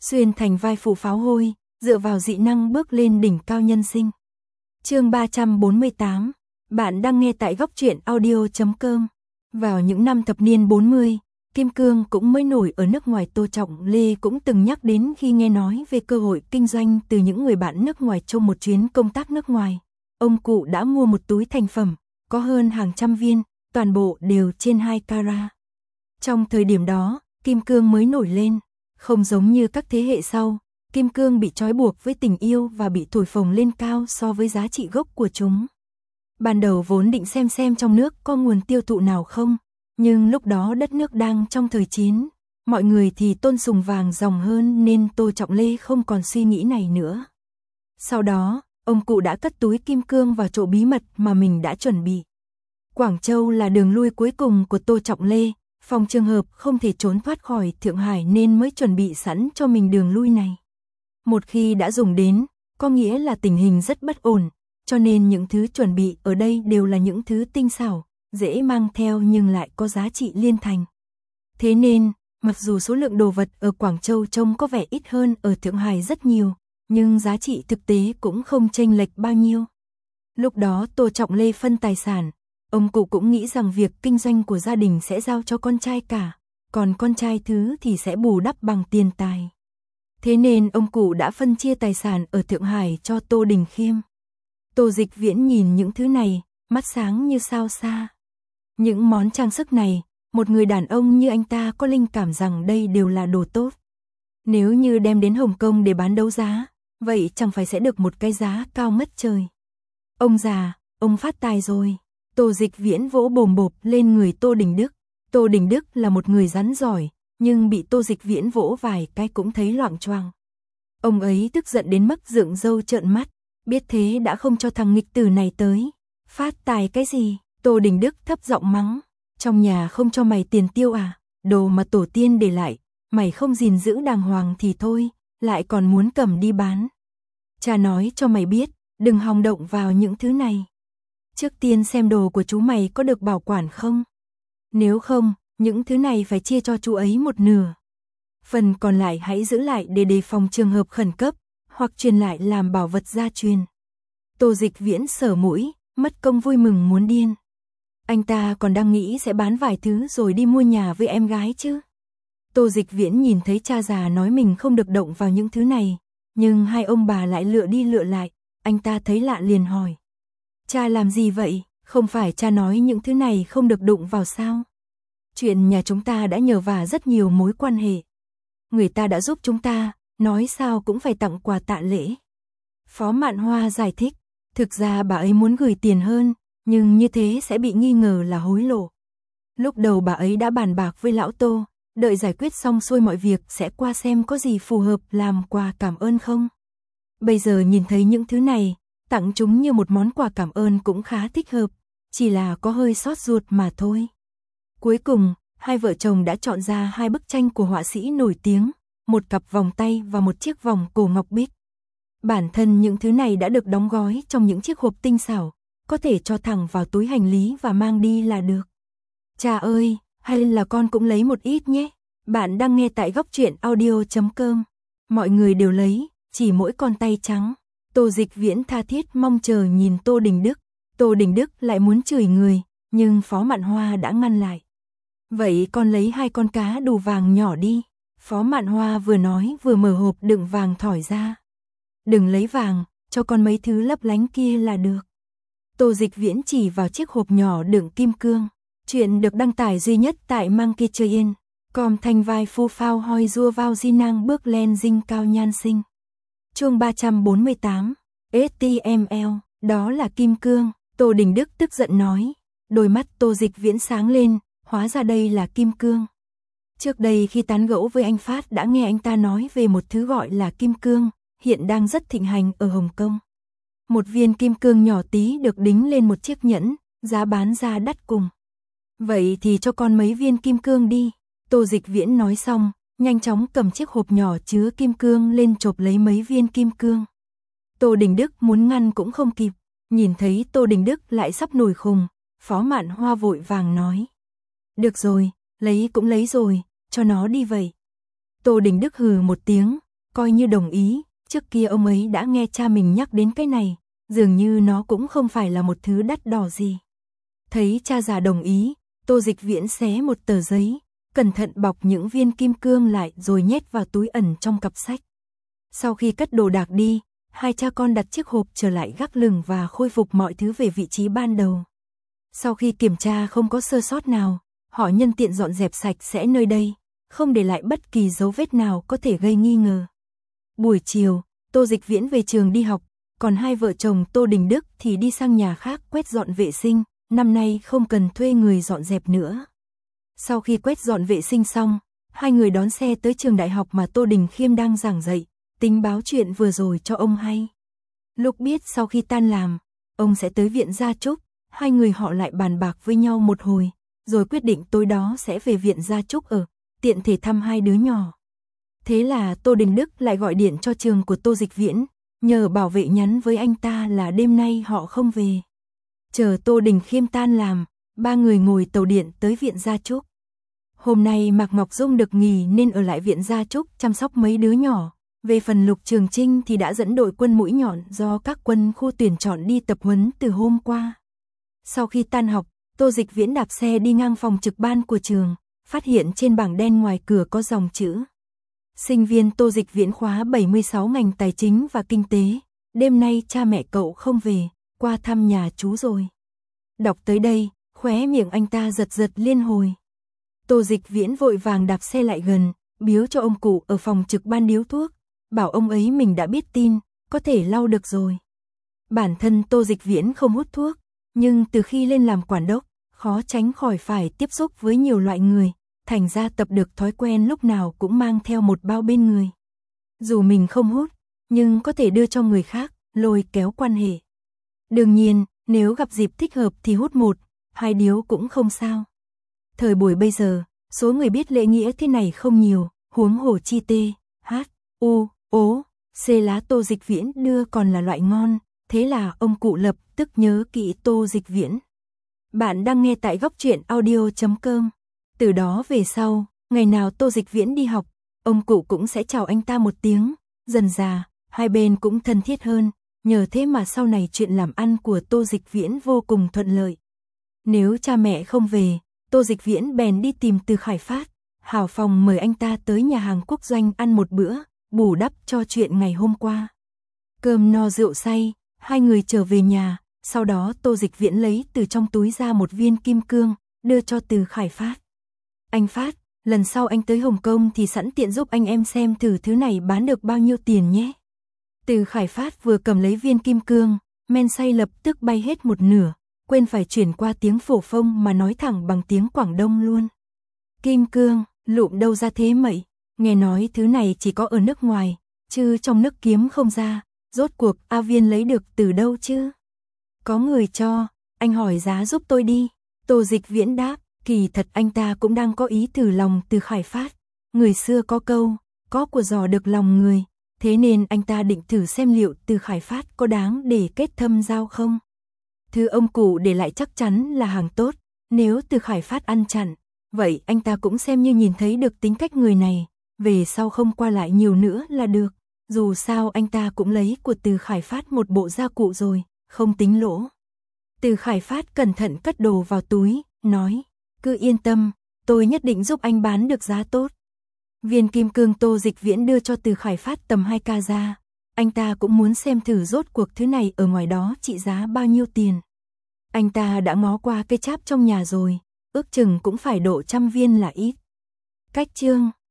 xuyên thành vai phụ pháo hôi, dựa vào dị năng bước lên đỉnh cao nhân sinh. Chương 348, bạn đang nghe tại goctruyện.audio.com. Vào những năm thập niên 40, kim cương cũng mới nổi ở nước ngoài. Tô Trọng Lê cũng từng nhắc đến khi nghe nói về cơ hội kinh doanh từ những người bạn nước ngoài trong một chuyến công tác nước ngoài. Ông cụ đã mua một túi thành phẩm, có hơn hàng trăm viên, toàn bộ đều trên 2 carat. Trong thời điểm đó, kim cương mới nổi lên, không giống như các thế hệ sau, kim cương bị trói buộc với tình yêu và bị thổi phồng lên cao so với giá trị gốc của chúng. Ban đầu vốn định xem trong nước có nguồn tiêu thụ nào không, nhưng lúc đó đất nước đang trong thời chiến, mọi người thì tôn sùng vàng ròng hơn nên Tô Trọng Lê không còn suy nghĩ này nữa. Sau đó, ông cụ đã cất túi kim cương vào chỗ bí mật mà mình đã chuẩn bị. Quảng Châu là đường lui cuối cùng của Tô Trọng Lê, phòng trường hợp không thể trốn thoát khỏi Thượng Hải nên mới chuẩn bị sẵn cho mình đường lui này. Một khi đã dùng đến, có nghĩa là tình hình rất bất ổn, cho nên những thứ chuẩn bị ở đây đều là những thứ tinh xảo, dễ mang theo nhưng lại có giá trị liên thành. Thế nên, mặc dù số lượng đồ vật ở Quảng Châu trông có vẻ ít hơn ở Thượng Hải rất nhiều, nhưng giá trị thực tế cũng không chênh lệch bao nhiêu. Lúc đó Tô Trọng Lê phân tài sản, ông cụ cũng nghĩ rằng việc kinh doanh của gia đình sẽ giao cho con trai cả, còn con trai thứ thì sẽ bù đắp bằng tiền tài. Thế nên ông cụ đã phân chia tài sản ở Thượng Hải cho Tô Đình Khiêm. Tô Dịch Viễn nhìn những thứ này, mắt sáng như sao xa. Những món trang sức này, một người đàn ông như anh ta có linh cảm rằng đây đều là đồ tốt. Nếu như đem đến Hồng Kông để bán đấu giá, vậy chẳng phải sẽ được một cái giá cao ngất trời. Ông già, ông phát tài rồi. Tô Dịch Viễn vỗ bồm bộp lên người Tô Đình Đức. Tô Đình Đức là một người rắn giỏi, nhưng bị Tô Dịch Viễn vỗ vài cái cũng thấy loạng choạng. Ông ấy tức giận đến mức dựng râu trợn mắt, biết thế đã không cho thằng nghịch tử này tới. Phát tài cái gì? Tô Đình Đức thấp giọng mắng, trong nhà không cho mày tiền tiêu à? Đồ mà tổ tiên để lại, mày không gìn giữ đàng hoàng thì thôi, lại còn muốn cầm đi bán. Cha nói cho mày biết, đừng hòng động vào những thứ này. Trước tiên xem đồ của chú mày có được bảo quản không? Nếu không, những thứ này phải chia cho chú ấy một nửa. Phần còn lại hãy giữ lại để đề phòng trường hợp khẩn cấp, hoặc truyền lại làm bảo vật gia truyền. Tô Dịch Viễn sờ mũi, mất công vui mừng muốn điên. Anh ta còn đang nghĩ sẽ bán vài thứ rồi đi mua nhà với em gái chứ. Tô Dịch Viễn nhìn thấy cha già nói mình không được động vào những thứ này, nhưng hai ông bà lại lựa đi lựa lại, anh ta thấy lạ liền hỏi. Cha làm gì vậy? Không phải cha nói những thứ này không được đụng vào sao? Chuyện nhà chúng ta đã nhờ vả rất nhiều mối quan hệ. Người ta đã giúp chúng ta, nói sao cũng phải tặng quà tạ lễ. Phó Mạn Hoa giải thích, thực ra bà ấy muốn gửi tiền hơn, nhưng như thế sẽ bị nghi ngờ là hối lộ. Lúc đầu bà ấy đã bàn bạc với lão Tô, đợi giải quyết xong xuôi mọi việc sẽ qua xem có gì phù hợp làm quà cảm ơn không. Bây giờ nhìn thấy những thứ này, tặng chúng như một món quà cảm ơn cũng khá thích hợp, chỉ là có hơi xót ruột mà thôi. Cuối cùng, hai vợ chồng đã chọn ra hai bức tranh của họa sĩ nổi tiếng, một cặp vòng tay và một chiếc vòng cổ ngọc bích. Bản thân những thứ này đã được đóng gói trong những chiếc hộp tinh xảo, có thể cho thẳng vào túi hành lý và mang đi là được. Cha ơi, hay là con cũng lấy một ít nhé. Bạn đang nghe tại goctruyện.audio.com. Mọi người đều lấy, chỉ mỗi con tay trắng. Tô Dịch Viễn tha thiết mong chờ nhìn Tô Đình Đức. Tô Đình Đức lại muốn chửi người, nhưng Phó Mạn Hoa đã ngăn lại. Vậy con lấy hai con cá đù vàng nhỏ đi. Phó Mạn Hoa vừa nói vừa mở hộp đựng vàng thỏi ra. Đừng lấy vàng, cho con mấy thứ lấp lánh kia là được. Tô Dịch Viễn chỉ vào chiếc hộp nhỏ đựng kim cương. Chuyện được đăng tải duy nhất tại Monkey Train. Com thanh vai phu phao hoi rua vào di năng bước lên dinh cao nhan sinh. Chương 348, STML, đó là kim cương. Tô Đình Đức tức giận nói. Đôi mắt Tô Dịch Viễn sáng lên, hóa ra đây là kim cương. Trước đây khi tán gẫu với anh Phát đã nghe anh ta nói về một thứ gọi là kim cương, hiện đang rất thịnh hành ở Hồng Kông. Một viên kim cương nhỏ tí được đính lên một chiếc nhẫn, giá bán ra đắt cùng. Vậy thì cho con mấy viên kim cương đi. Tô Dịch Viễn nói xong, nhanh chóng cầm chiếc hộp nhỏ chứa kim cương lên chộp lấy mấy viên kim cương. Tô Đình Đức muốn ngăn cũng không kịp, nhìn thấy Tô Đình Đức lại sắp nổi khùng, Phó Mạn Hoa vội vàng nói. Được rồi, lấy cũng lấy rồi, cho nó đi vậy. Tô Đình Đức hừ một tiếng, coi như đồng ý, trước kia ông ấy đã nghe cha mình nhắc đến cái này, dường như nó cũng không phải là một thứ đắt đỏ gì. Thấy cha già đồng ý, Tô Dịch Viễn xé một tờ giấy, cẩn thận bọc những viên kim cương lại rồi nhét vào túi ẩn trong cặp sách. Sau khi cất đồ đạc đi, hai cha con đặt chiếc hộp trở lại gác lửng và khôi phục mọi thứ về vị trí ban đầu. Sau khi kiểm tra không có sơ sót nào, họ nhân tiện dọn dẹp sạch sẽ nơi đây, không để lại bất kỳ dấu vết nào có thể gây nghi ngờ. Buổi chiều, Tô Dịch Viễn về trường đi học, còn hai vợ chồng Tô Đình Đức thì đi sang nhà khác quét dọn vệ sinh, năm nay không cần thuê người dọn dẹp nữa. Sau khi quét dọn vệ sinh xong, hai người đón xe tới trường đại học mà Tô Đình Khiêm đang giảng dạy, tính báo chuyện vừa rồi cho ông hay. Lúc biết sau khi tan làm, ông sẽ tới viện Gia Trúc, hai người họ lại bàn bạc với nhau một hồi, rồi quyết định tối đó sẽ về viện Gia Trúc ở, tiện thể thăm hai đứa nhỏ. Thế là Tô Đình Đức lại gọi điện cho trường của Tô Dịch Viễn, nhờ bảo vệ nhắn với anh ta là đêm nay họ không về. Chờ Tô Đình Khiêm tan làm, ba người ngồi tàu điện tới viện Gia Trúc. Hôm nay Mạc Ngọc Dung được nghỉ nên ở lại viện Gia Trúc chăm sóc mấy đứa nhỏ. Về phần Lục Trường Trinh thì đã dẫn đội quân mũi nhọn do các quân khu tuyển chọn đi tập huấn từ hôm qua. Sau khi tan học, Tô Dịch Viễn đạp xe đi ngang phòng trực ban của trường, phát hiện trên bảng đen ngoài cửa có dòng chữ: sinh viên Tô Dịch Viễn khóa 76 ngành tài chính và kinh tế, đêm nay cha mẹ cậu không về, qua thăm nhà chú rồi. Đọc tới đây, khóe miệng anh ta giật giật liên hồi. Tô Dịch Viễn vội vàng đạp xe lại gần, biếu cho ông cụ ở phòng trực ban điếu thuốc, bảo ông ấy mình đã biết tin, có thể lau được rồi. Bản thân Tô Dịch Viễn không hút thuốc, nhưng từ khi lên làm quản đốc, khó tránh khỏi phải tiếp xúc với nhiều loại người, thành ra tập được thói quen lúc nào cũng mang theo một bao bên người. Dù mình không hút, nhưng có thể đưa cho người khác, lôi kéo quan hệ. Đương nhiên, nếu gặp dịp thích hợp thì hút một, hai điếu cũng không sao. Thời buổi bây giờ, số người biết lễ nghĩa thế này không nhiều, huống hồ chi tê, hát, u, ố, c lá Tô Dịch Viễn đưa còn là loại ngon, thế là ông cụ lập tức nhớ kỹ Tô Dịch Viễn. Bạn đang nghe tại góc truyện audio.com. Từ đó về sau, ngày nào Tô Dịch Viễn đi học, ông cụ cũng sẽ chào anh ta một tiếng, dần dà, hai bên cũng thân thiết hơn, nhờ thế mà sau này chuyện làm ăn của Tô Dịch Viễn vô cùng thuận lợi. Nếu cha mẹ không về, Tô Dịch Viễn bèn đi tìm Từ Khải Phát, hào phóng mời anh ta tới nhà hàng quốc doanh ăn một bữa, bù đắp cho chuyện ngày hôm qua. Cơm no rượu say, hai người trở về nhà, sau đó Tô Dịch Viễn lấy từ trong túi ra một viên kim cương, đưa cho Từ Khải Phát. Anh Phát, lần sau anh tới Hồng Kông thì sẵn tiện giúp anh em xem thử thứ này bán được bao nhiêu tiền nhé. Từ Khải Phát vừa cầm lấy viên kim cương, men say lập tức bay hết một nửa, quên phải chuyển qua tiếng phổ thông mà nói thẳng bằng tiếng Quảng Đông luôn. Kim cương, lụm đâu ra thế mậy? Nghe nói thứ này chỉ có ở nước ngoài, chứ trong nước kiếm không ra, rốt cuộc A Viên lấy được từ đâu chứ? Có người cho, anh hỏi giá giúp tôi đi. Tô Dịch Viễn đáp, kỳ thật anh ta cũng đang có ý thử lòng Từ Khải Phát. Người xưa có câu, có của giò được lòng người, thế nên anh ta định thử xem liệu Từ Khải Phát có đáng để kết thâm giao không. Thứ ông cụ để lại chắc chắn là hàng tốt, nếu Từ Khải Phát ăn chặn, vậy anh ta cũng xem như nhìn thấy được tính cách người này, về sau không qua lại nhiều nữa là được. Dù sao anh ta cũng lấy của Từ Khải Phát một bộ gia cụ rồi, không tính lỗ. Từ Khải Phát cẩn thận cất đồ vào túi, nói, cứ yên tâm, tôi nhất định giúp anh bán được giá tốt. Viên kim cương Tô Dịch Viễn đưa cho Từ Khải Phát tầm 2k ra, anh ta cũng muốn xem thử rốt cuộc thứ này ở ngoài đó trị giá bao nhiêu tiền. Anh ta đã ngó qua cây cháp trong nhà rồi, ước chừng cũng phải độ 100 viên là ít. Cách chương